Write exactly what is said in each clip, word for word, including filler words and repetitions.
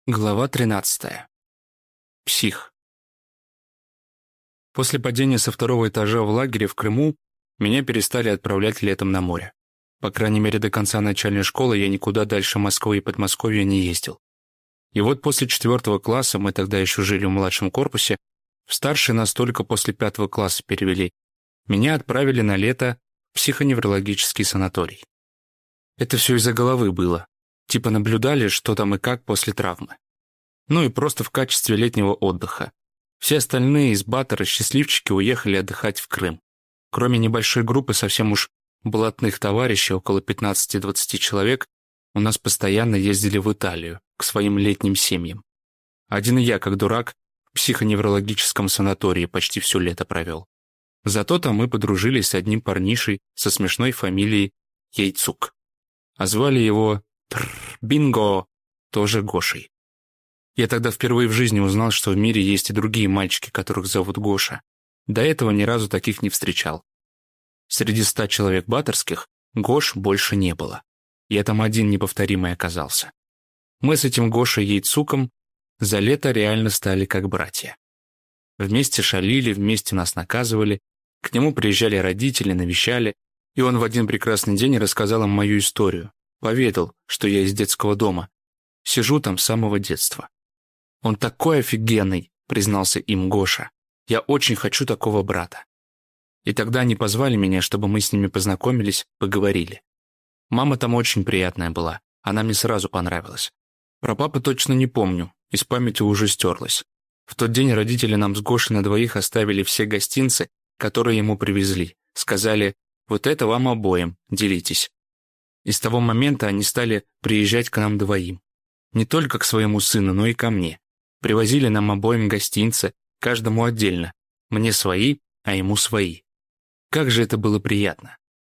Глава тринадцатая. Псих. После падения со второго этажа в лагере в Крыму меня перестали отправлять летом на море. По крайней мере, до конца начальной школы я никуда дальше Москвы и Подмосковья не ездил. И вот после четвертого класса, мы тогда еще жили в младшем корпусе, в старший нас только после пятого класса перевели, меня отправили на лето в психоневрологический санаторий. Это все из-за головы было. Типа наблюдали, что там и как после травмы. Ну и просто в качестве летнего отдыха. Все остальные из Батора счастливчики уехали отдыхать в Крым. Кроме небольшой группы совсем уж блатных товарищей, около пятнадцати-двадцати человек, у нас постоянно ездили в Италию, к своим летним семьям. Один я, как дурак, в психоневрологическом санатории почти все лето провел. Зато там мы подружились с одним парнишей со смешной фамилией Яйцук. А звали его... Бинго! Тоже Гошей. Я тогда впервые в жизни узнал, что в мире есть и другие мальчики, которых зовут Гоша. До этого ни разу таких не встречал. Среди ста человек баторских Гош больше не было. Я там один неповторимый оказался. Мы с этим Гошей Яйцуком за лето реально стали как братья. Вместе шалили, вместе нас наказывали, к нему приезжали родители, навещали, и он в один прекрасный день рассказал им мою историю. Поведал, что я из детского дома. Сижу там с самого детства. «Он такой офигенный», — признался им Гоша. «Я очень хочу такого брата». И тогда они позвали меня, чтобы мы с ними познакомились, поговорили. Мама там очень приятная была, она мне сразу понравилась. Про папу точно не помню, из памяти уже стерлась. В тот день родители нам с Гошей на двоих оставили все гостинцы, которые ему привезли. Сказали: «Вот это вам обоим, делитесь». И с того момента они стали приезжать к нам двоим. Не только к своему сыну, но и ко мне. Привозили нам обоим гостинцы, каждому отдельно. Мне свои, а ему свои. Как же это было приятно.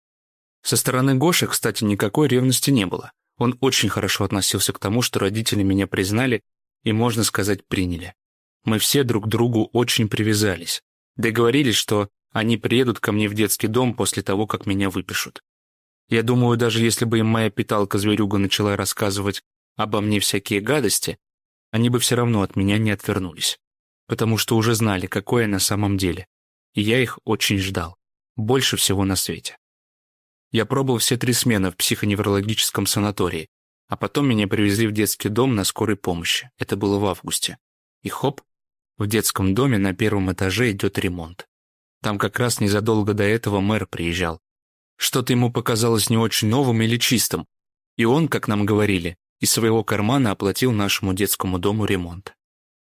Со стороны Гоши, кстати, никакой ревности не было. Он очень хорошо относился к тому, что родители меня признали и, можно сказать, приняли. Мы все друг к другу очень привязались. Договорились, что они приедут ко мне в детский дом после того, как меня выпишут. Я думаю, даже если бы им моя питалка-зверюга начала рассказывать обо мне всякие гадости, они бы все равно от меня не отвернулись, потому что уже знали, какое я на самом деле, и я их очень ждал, больше всего на свете. Я пробыл все три смены в психоневрологическом санатории, а потом меня привезли в детский дом на скорой помощи, это было в августе, и хоп, в детском доме на первом этаже идет ремонт. Там как раз незадолго до этого мэр приезжал. Что-то ему показалось не очень новым или чистым, и он, как нам говорили, из своего кармана оплатил нашему детскому дому ремонт.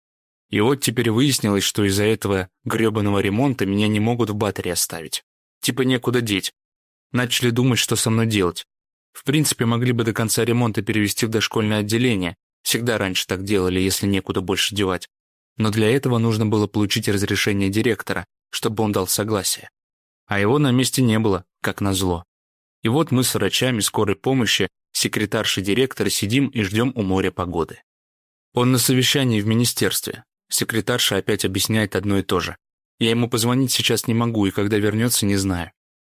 И вот теперь выяснилось, что из-за этого гребаного ремонта меня не могут в Баторе оставить. Типа некуда деть. Начали думать, что со мной делать. В принципе, могли бы до конца ремонта перевести в дошкольное отделение. Всегда раньше так делали, если некуда больше девать. Но для этого нужно было получить разрешение директора, чтобы он дал согласие. А его на месте не было, как назло. И вот мы с врачами скорой помощи, секретаршей директора, сидим и ждем у моря погоды. Он на совещании в министерстве. Секретарша опять объясняет одно и то же. Я ему позвонить сейчас не могу, и когда вернется, не знаю.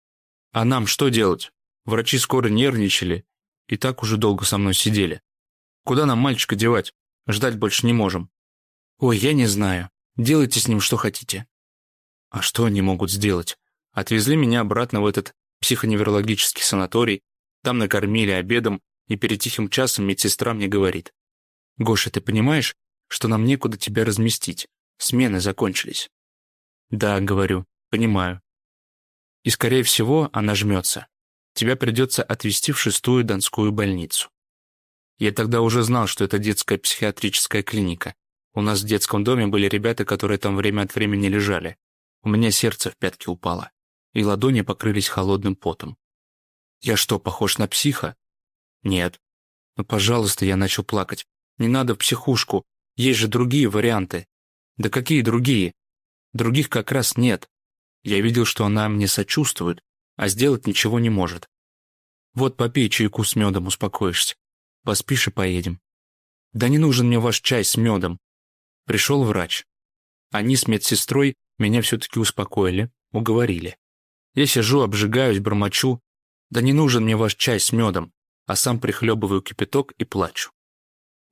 А нам что делать? Врачи скоро нервничали и так уже долго со мной сидели. Куда нам мальчика девать? Ждать больше не можем. Ой, я не знаю. Делайте с ним что хотите. А что они могут сделать? Отвезли меня обратно в этот психоневрологический санаторий, там накормили обедом, и перед тихим часом медсестра мне говорит: «Гоша, ты понимаешь, что нам некуда тебя разместить? Смены закончились». «Да», — говорю, «понимаю». «И, скорее всего, она жмется. Тебя придется отвезти в шестую Донскую больницу». Я тогда уже знал, что это детская психиатрическая клиника. У нас в детском доме были ребята, которые там время от времени лежали. У меня сердце в пятки упало, и ладони покрылись холодным потом. Я что, похож на психа? Нет. Ну, пожалуйста, я начал плакать. Не надо в психушку, есть же другие варианты. Да какие другие? Других как раз нет. Я видел, что она мне сочувствует, а сделать ничего не может. Вот попей чайку с медом, успокоишься. Поспишь и поедем. Да не нужен мне ваш чай с медом. Пришел врач. Они с медсестрой меня все-таки успокоили, уговорили. Я сижу, обжигаюсь, бормочу. Да не нужен мне ваш чай с медом, а сам прихлебываю кипяток и плачу.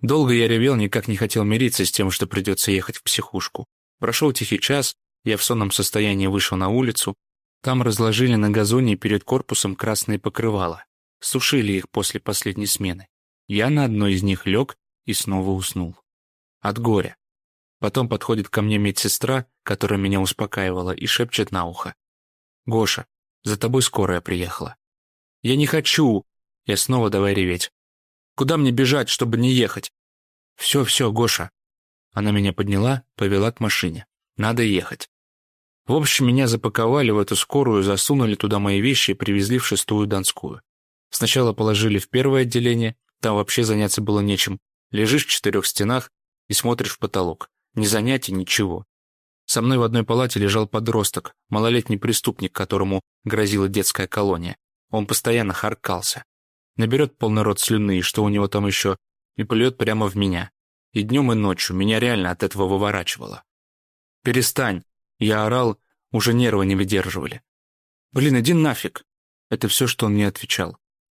Долго я ревел, никак не хотел мириться с тем, что придется ехать в психушку. Прошел тихий час, я в сонном состоянии вышел на улицу. Там разложили на газоне перед корпусом красные покрывала. Сушили их после последней смены. Я на одной из них лег и снова уснул. От горя. Потом подходит ко мне медсестра, которая меня успокаивала, и шепчет на ухо: «Гоша, за тобой скорая приехала». «Я не хочу!» Я снова давай реветь. «Куда мне бежать, чтобы не ехать?» «Все, все, Гоша». Она меня подняла, повела к машине. Надо ехать. В общем, меня запаковали в эту скорую, засунули туда мои вещи и привезли в шестую Донскую. Сначала положили в первое отделение, там вообще заняться было нечем. Лежишь в четырех стенах и смотришь в потолок. Ни занятий, ничего. Со мной в одной палате лежал подросток, малолетний преступник, которому грозила детская колония. Он постоянно харкался. Наберет полный рот слюны, и что у него там еще, и плюет прямо в меня. И днем, и ночью меня реально от этого выворачивало. «Перестань!» Я орал, уже нервы не выдерживали. «Блин, иди нафиг!» Это все, что он мне отвечал.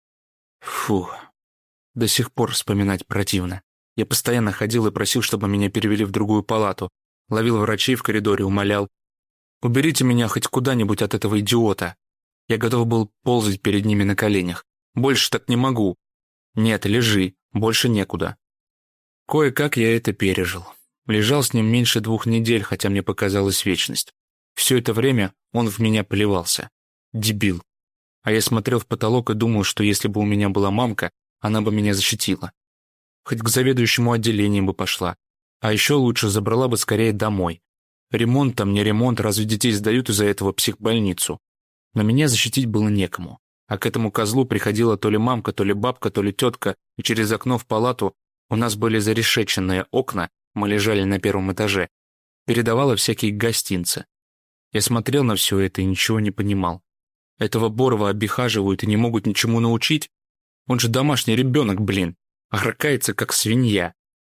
Фу, до сих пор вспоминать противно. Я постоянно ходил и просил, чтобы меня перевели в другую палату. Ловил врачей в коридоре, умолял: «Уберите меня хоть куда-нибудь от этого идиота». Я готов был ползать перед ними на коленях. Больше так не могу. Нет, лежи, больше некуда. Кое-как я это пережил. Лежал с ним меньше двух недель, хотя мне показалась вечность. Все это время он в меня плевался. Дебил. А я смотрел в потолок и думал, что если бы у меня была мамка, она бы меня защитила. Хоть к заведующему отделению бы пошла. А еще лучше забрала бы скорее домой. Ремонт там не ремонт, разве детей сдают из-за этого в психбольницу? Но меня защитить было некому. А к этому козлу приходила то ли мамка, то ли бабка, то ли тетка, и через окно в палату, у нас были зарешеченные окна, мы лежали на первом этаже, передавала всякие гостинцы. Я смотрел на все это и ничего не понимал. Этого Борова обихаживают и не могут ничему научить? Он же домашний ребенок, блин, огрыкается как свинья.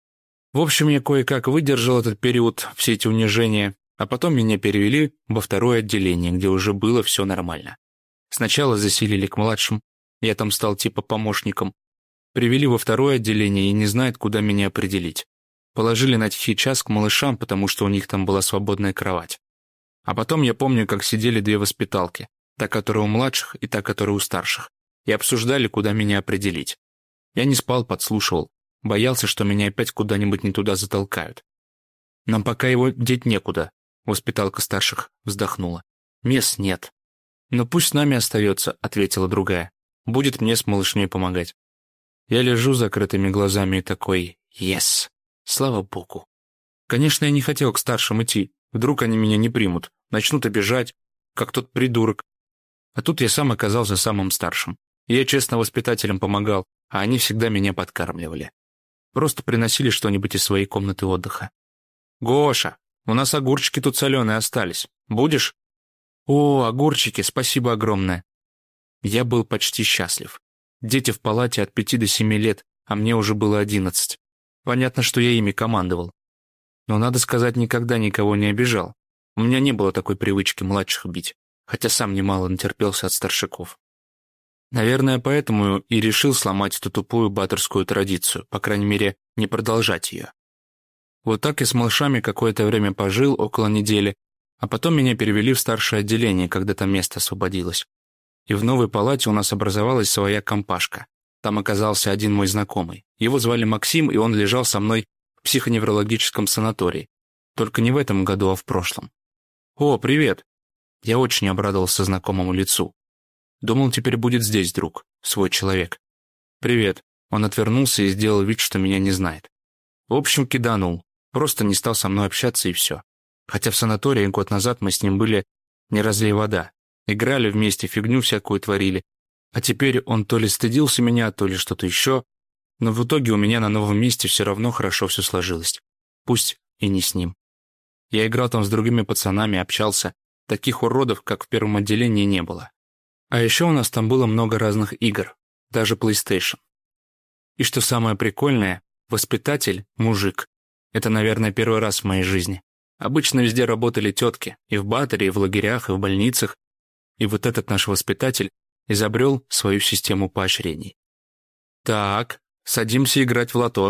В общем, я кое-как выдержал этот период, все эти унижения, а потом меня перевели во второе отделение, где уже было все нормально. Сначала заселили к младшим, я там стал типа помощником. Привели во второе отделение и не знают, куда меня определить. Положили на тихий час к малышам, потому что у них там была свободная кровать. А потом я помню, как сидели две воспиталки, та, которая у младших, и та, которая у старших, и обсуждали, куда меня определить. Я не спал, подслушивал, боялся, что меня опять куда-нибудь не туда затолкают. «Нам пока его деть некуда», — воспиталка старших вздохнула. «Мест нет». «Ну пусть с нами остается», — ответила другая. «Будет мне с малышней помогать». Я лежу с закрытыми глазами и такой: «Ес! Слава богу!» Конечно, я не хотел к старшим идти. Вдруг они меня не примут, начнут обижать, как тот придурок. А тут я сам оказался самым старшим. Я честно воспитателям помогал, а они всегда меня подкармливали. Просто приносили что-нибудь из своей комнаты отдыха. «Гоша, у нас огурчики тут соленые остались. Будешь?» «О, огурчики, спасибо огромное!» Я был почти счастлив. Дети в палате от пяти до семи лет, а мне уже было одиннадцать. Понятно, что я ими командовал. Но, надо сказать, никогда никого не обижал. У меня не было такой привычки младших бить, хотя сам немало натерпелся от старшаков. Наверное, поэтому и решил сломать эту тупую баттерскую традицию, по крайней мере, не продолжать ее. Вот так и с малышами какое-то время пожил, около недели, а потом меня перевели в старшее отделение, когда там место освободилось. И в новой палате у нас образовалась своя компашка. Там оказался один мой знакомый. Его звали Максим, и он лежал со мной в психоневрологическом санатории. Только не в этом году, а в прошлом. «О, привет!» Я очень обрадовался знакомому лицу. Думал, теперь будет здесь друг, свой человек. «Привет!» Он отвернулся и сделал вид, что меня не знает. В общем, киданул. Просто не стал со мной общаться и все. Хотя в санатории год назад мы с ним были не разлей вода. Играли вместе, фигню всякую творили. А теперь он то ли стыдился меня, то ли что-то еще. Но в итоге у меня на новом месте все равно хорошо все сложилось. Пусть и не с ним. Я играл там с другими пацанами, общался. Таких уродов, как в первом отделении, не было. А еще у нас там было много разных игр. Даже PlayStation. И что самое прикольное, воспитатель – мужик. Это, наверное, первый раз в моей жизни. Обычно везде работали тетки. И в батаре, и в лагерях, и в больницах. И вот этот наш воспитатель изобрел свою систему поощрений. «Так, садимся играть в лото», —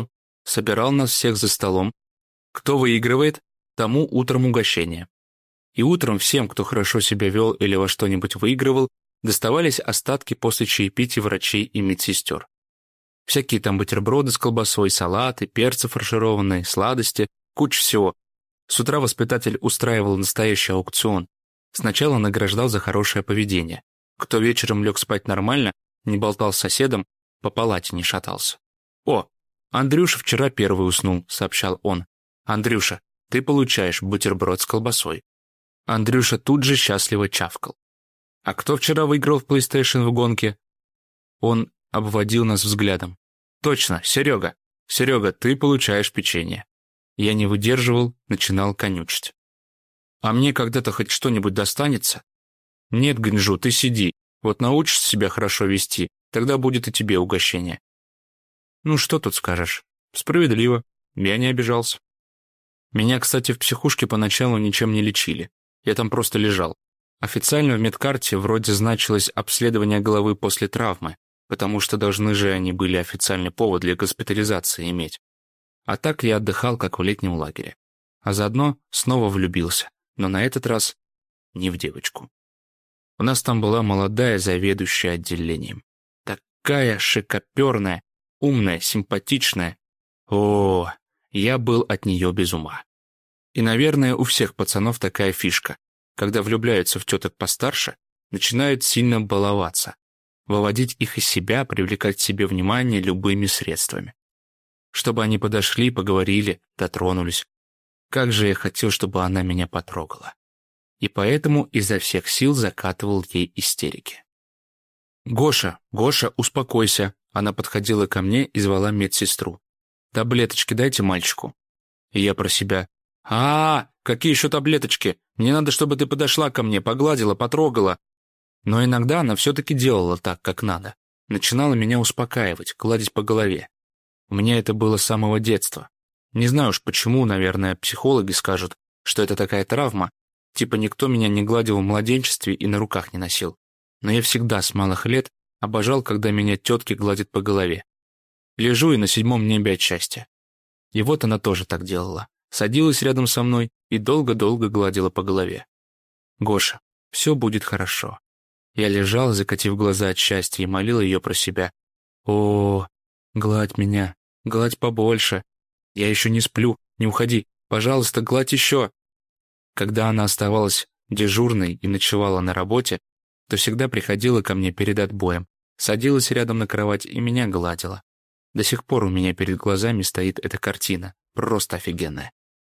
собирал нас всех за столом. Кто выигрывает, тому утром угощение. И утром всем, кто хорошо себя вел или во что-нибудь выигрывал, доставались остатки после чаепития врачей и медсестер. Всякие там бутерброды с колбасой, салаты, перцы фаршированные, сладости, куча всего. С утра воспитатель устраивал настоящий аукцион. Сначала награждал за хорошее поведение. Кто вечером лег спать нормально, не болтал с соседом, по палате не шатался. «О, Андрюша вчера первый уснул», — сообщал он. «Андрюша, ты получаешь бутерброд с колбасой». Андрюша тут же счастливо чавкал. «А кто вчера выиграл в PlayStation в гонке?» Он обводил нас взглядом. «Точно, Серега. Серега, ты получаешь печенье». Я не выдерживал, начинал конючить. «А мне когда-то хоть что-нибудь достанется?» «Нет, Гнжу, ты сиди. Вот научишься себя хорошо вести, тогда будет и тебе угощение». Ну, что тут скажешь? Справедливо. Я не обижался. Меня, кстати, в психушке поначалу ничем не лечили. Я там просто лежал. Официально в медкарте вроде значилось обследование головы после травмы, потому что должны же они были официальный повод для госпитализации иметь. А так я отдыхал, как в летнем лагере. А заодно снова влюбился, но на этот раз не в девочку. У нас там была молодая заведующая отделением. Такая шикоперная, умная, симпатичная. О, я был от нее без ума. И, наверное, у всех пацанов такая фишка. Когда влюбляются в теток постарше, начинают сильно баловаться. Выводить их из себя, привлекать к себе внимание любыми средствами. Чтобы они подошли, поговорили, дотронулись. Как же я хотел, чтобы она меня потрогала. И поэтому изо всех сил закатывал ей истерики. «Гоша, Гоша, успокойся!» Она подходила ко мне и звала медсестру. «Таблеточки дайте мальчику». И я про себя. «А, какие еще таблеточки? Мне надо, чтобы ты подошла ко мне, погладила, потрогала». Но иногда она все-таки делала так, как надо. Начинала меня успокаивать, гладить по голове. У меня это было с самого детства. Не знаю уж почему, наверное, психологи скажут, что это такая травма, типа никто меня не гладил в младенчестве и на руках не носил. Но я всегда с малых лет обожал, когда меня тетки гладят по голове. Лежу и на седьмом небе от счастья. И вот она тоже так делала. Садилась рядом со мной и долго-долго гладила по голове. «Гоша, все будет хорошо». Я лежал, закатив глаза от счастья, и молил ее про себя. «О, гладь меня, гладь побольше. Я еще не сплю, не уходи. Пожалуйста, гладь еще». Когда она оставалась дежурной и ночевала на работе, то всегда приходила ко мне перед отбоем, садилась рядом на кровать и меня гладила. До сих пор у меня перед глазами стоит эта картина, просто офигенная.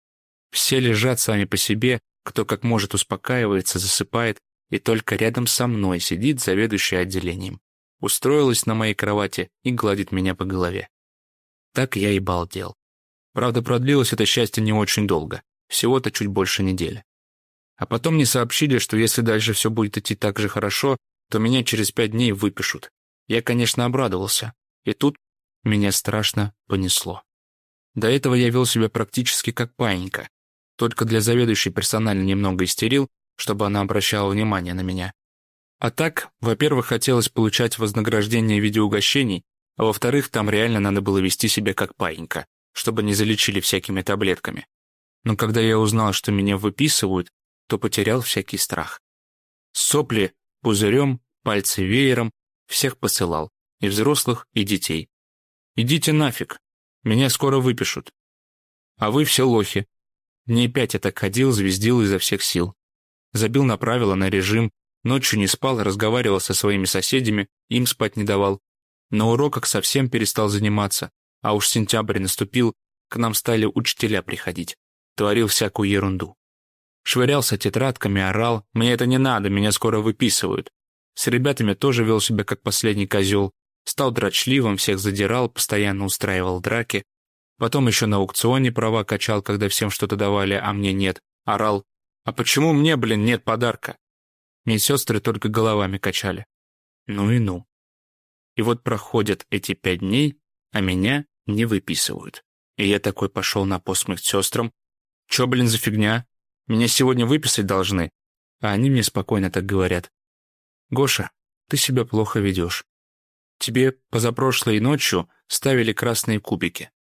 Все лежат сами по себе, кто как может успокаивается, засыпает, и только рядом со мной сидит заведующая отделением. Устроилась на моей кровати и гладит меня по голове. Так я и балдел. Правда, продлилось это счастье не очень долго, всего-то чуть больше недели. А потом мне сообщили, что если дальше все будет идти так же хорошо, то меня через пять дней выпишут. Я, конечно, обрадовался. И тут меня страшно понесло. До этого я вел себя практически как паинька. Только для заведующей персонально немного истерил, чтобы она обращала внимание на меня. А так, во-первых, хотелось получать вознаграждение в виде угощений, а во-вторых, там реально надо было вести себя как паинька, чтобы не залечили всякими таблетками. Но когда я узнал, что меня выписывают, то потерял всякий страх. Сопли пузырем, пальцы веером, всех посылал, и взрослых, и детей. Идите нафиг, меня скоро выпишут. А вы все лохи. Дней пять я так ходил, звездил изо всех сил. Забил на правила, на режим, ночью не спал, разговаривал со своими соседями, им спать не давал. На уроках совсем перестал заниматься, а уж сентябрь наступил, к нам стали учителя приходить. Творил всякую ерунду. Швырялся тетрадками, орал. Мне это не надо, меня скоро выписывают. С ребятами тоже вел себя как последний козел. Стал дрочливым, всех задирал, постоянно устраивал драки. Потом еще на аукционе права качал, когда всем что-то давали, а мне нет. Орал. А почему мне, блин, нет подарка? Медсестры только головами качали. Ну и ну. И вот проходят эти пять дней, а меня не выписывают. И я такой пошел на пост медсестрам. Че, блин, за фигня? Меня сегодня выписать должны. А они мне спокойно так говорят. Гоша, ты себя плохо ведешь. Тебе позапрошлой ночью ставили красные кубики.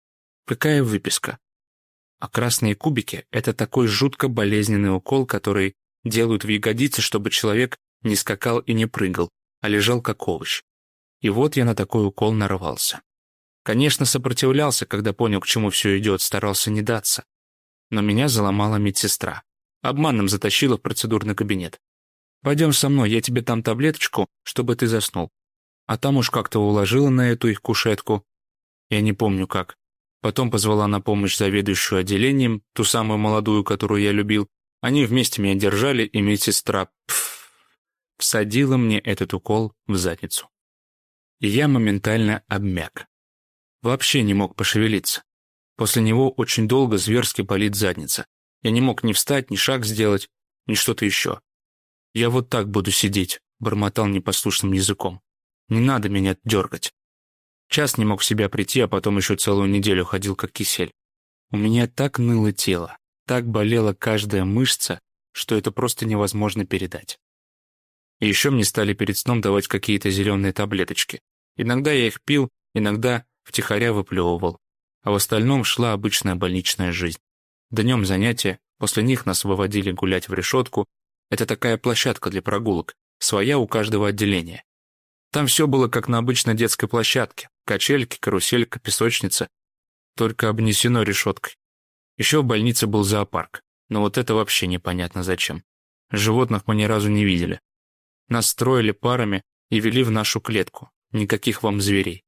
Какая выписка? А красные кубики — это такой жутко болезненный укол, который делают в ягодицы, чтобы человек не скакал и не прыгал, а лежал как овощ. И вот я на такой укол нарвался. Конечно, сопротивлялся, когда понял, к чему все идет, старался не даться. Но меня заломала медсестра. Обманом затащила в процедурный кабинет. «Пойдем со мной, я тебе дам таблеточку, чтобы ты заснул». А там уж как-то уложила на эту их кушетку. Я не помню как. Потом позвала на помощь заведующую отделением, ту самую молодую, которую я любил. Они вместе меня держали, и медсестра пф, всадила мне этот укол в задницу. И я моментально обмяк. Вообще не мог пошевелиться. После него очень долго зверски болит задница. Я не мог ни встать, ни шаг сделать, ни что-то еще. «Я вот так буду сидеть», — бормотал непослушным языком. «Не надо меня дергать». Час не мог в себя прийти, а потом еще целую неделю ходил как кисель. У меня так ныло тело, так болела каждая мышца, что это просто невозможно передать. И еще мне стали перед сном давать какие-то зеленые таблеточки. Иногда я их пил, иногда втихаря выплевывал. А в остальном шла обычная больничная жизнь. Днем занятия, после них нас выводили гулять в решетку. Это такая площадка для прогулок, своя у каждого отделения. Там все было как на обычной детской площадке. Качельки, каруселька, песочница. Только обнесено решеткой. Еще в больнице был зоопарк. Но вот это вообще непонятно зачем. Животных мы ни разу не видели. Нас строили парами и вели в нашу клетку. Никаких вам зверей.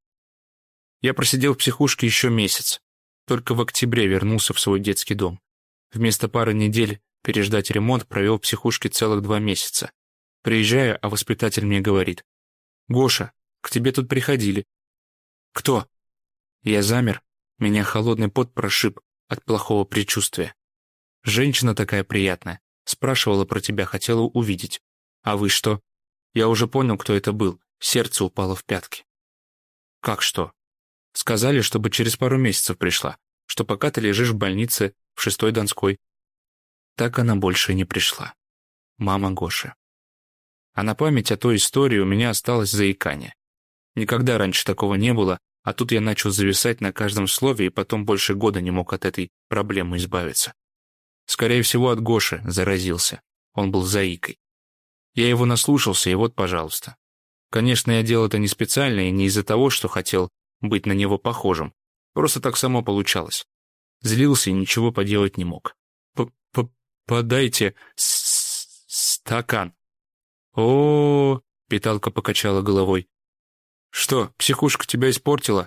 Я просидел в психушке еще месяц. Только в октябре вернулся в свой детский дом. Вместо пары недель переждать ремонт провел в психушке целых два месяца. Приезжаю, а воспитатель мне говорит: «Гоша, к тебе тут приходили». «Кто?» Я замер, меня холодный пот прошиб от плохого предчувствия. «Женщина такая приятная, спрашивала про тебя, хотела увидеть. А вы что?» Я уже понял, кто это был, сердце упало в пятки. «Как что?» «Сказали, чтобы через пару месяцев пришла, что пока ты лежишь в больнице в шестой Донской». Так она больше и не пришла. Мама Гоши. А на память о той истории у меня осталось заикание. Никогда раньше такого не было, а тут я начал зависать на каждом слове и потом больше года не мог от этой проблемы избавиться. Скорее всего, от Гоши заразился. Он был заикой. Я его наслушался, и вот, пожалуйста. Конечно, я делал это не специально и не из-за того, что хотел быть на него похожим. Просто так само получалось. Злился и ничего поделать не мог. «Подайте стакан». «О-о-о», Питалка покачала головой. «Что, психушка тебя испортила?»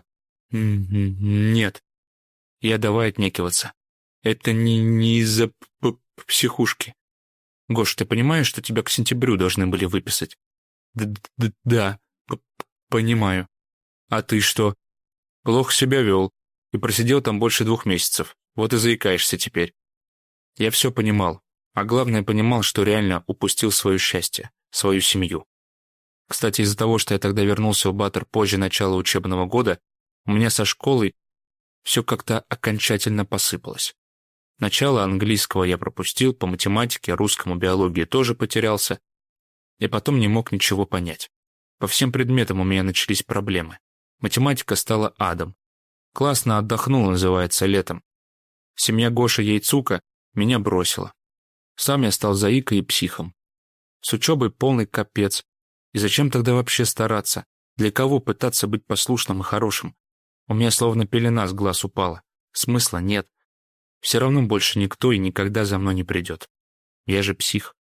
«Нет». Я давай отнекиваться. «Это не, не из-за психушки. Гош, ты понимаешь, что тебя к сентябрю должны были выписать?» «Да, понимаю. А ты что?» «Плохо себя вел и просидел там больше двух месяцев. Вот и заикаешься теперь». Я все понимал, а главное понимал, что реально упустил свое счастье, свою семью. Кстати, из-за того, что я тогда вернулся в Батор позже начала учебного года, у меня со школой все как-то окончательно посыпалось. Начало английского я пропустил, по математике, русскому, биологии тоже потерялся, и потом не мог ничего понять. По всем предметам у меня начались проблемы. Математика стала адом. Классно отдохнул, называется, летом. Семья Гоши Яйцука меня бросила. Сам я стал заикой и психом. С учебой полный капец. И зачем тогда вообще стараться? Для кого пытаться быть послушным и хорошим? У меня словно пелена с глаз упала. Смысла нет. Все равно больше никто и никогда за мной не придет. Я же псих.